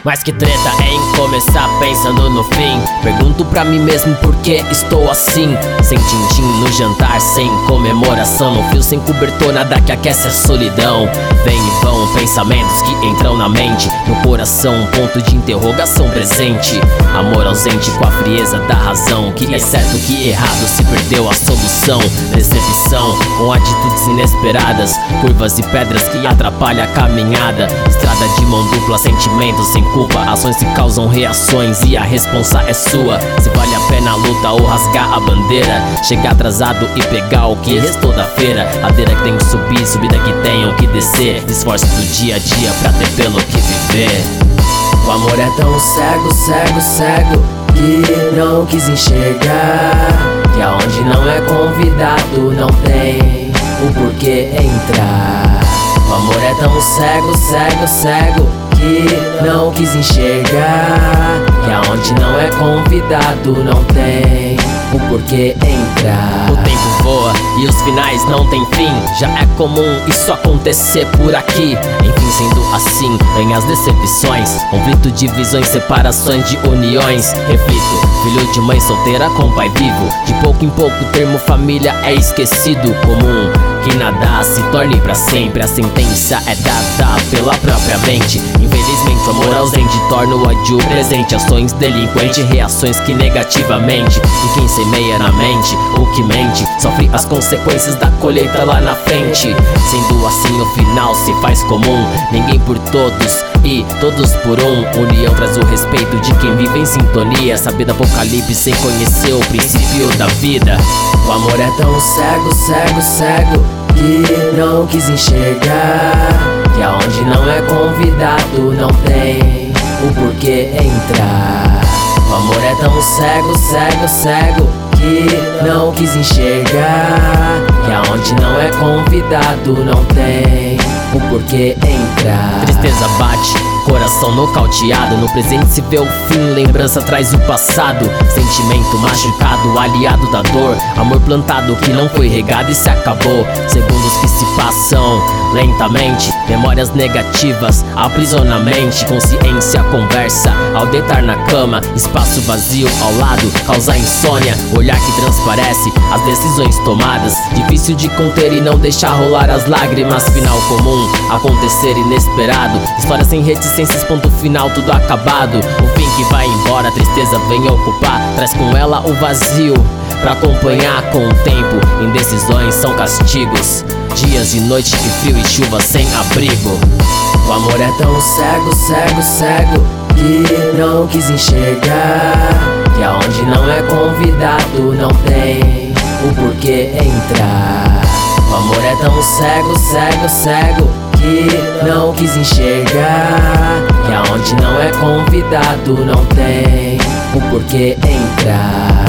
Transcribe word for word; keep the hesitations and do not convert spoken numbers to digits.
Mas que treta é em começar pensando no fim. Pergunto pra mim mesmo por que estou assim. Sem tintim no jantar, sem comemoração. No fio sem cobertor, nada que aquece a solidão. Vem e vão pensamentos que entram na mente. No coração um ponto de interrogação presente. Amor ausente com a frieza da razão. Que é certo que errado se perdeu a solução. Decepção com atitudes inesperadas. Curvas e pedras que atrapalham a caminhada. Estrada de mão dupla, sentimentos sem culpa. Ações que causam reações e a responsa é sua. Se vale a pena a luta ou rasgar a bandeira. Chegar atrasado e pegar o que restou da feira. Ladeira que tem que subir, subida que tenho que descer. Esforço do dia a dia pra ter pelo que viver. O amor é tão cego, cego, cego que não quis enxergar que aonde não é convidado não tem o porquê entrar. O amor é tão cego, cego, cego que não quis enxergar que aonde não é convidado não tem o porquê entrar. O tempo voa e os finais não tem fim. Já é comum isso acontecer por aqui. Enfim, sendo assim, vem as decepções. Conflito de visões, separações de uniões. Reflito, filho de mãe solteira com pai vivo. De pouco em pouco o termo família é esquecido. Comum que nada se torne pra sempre. A sentença é dada pela própria mente. Infelizmente o amor ausente torna o ódio presente. Ações delinquentes, reações que negativamente. E quem semeia na mente, o que mente, sofre as consequências da colheita lá na frente. Sendo assim o final se faz comum. Ninguém por todos e todos por um. União traz o respeito de quem vive em sintonia. Saber do apocalipse sem conhecer o princípio da vida. O amor é tão cego, cego, cego que não quis enxergar que aonde não é convidado não tem o porquê entrar. O amor é tão cego, cego, cego que não quis enxergar que aonde não é convidado não tem o porquê entrar. Tristeza bate, coração nocauteado. No presente se vê o fim, lembrança traz o passado. Sentimento machucado, aliado da dor. Amor plantado que não foi regado e se acabou. Segundos que se passam lentamente. Memórias negativas aprisiona a mente. Consciência conversa ao deitar na cama. Espaço vazio ao lado causa insônia. Olhar que transparece as decisões tomadas. Difícil de conter e não deixar rolar as lágrimas. Final comum, acontecer inesperado. História sem reticências, ponto final, tudo acabado. O fim que vai embora, a tristeza vem ocupar. Traz com ela o vazio pra acompanhar com o tempo. Indecisões são castigos. Dias e noites de frio e chuva sem abrigo. O amor é tão cego, cego, cego que não quis enxergar que aonde não é convidado não tem o porquê entrar. O amor é tão cego, cego, cego que não quis enxergar que aonde não é convidado não tem o porquê entrar.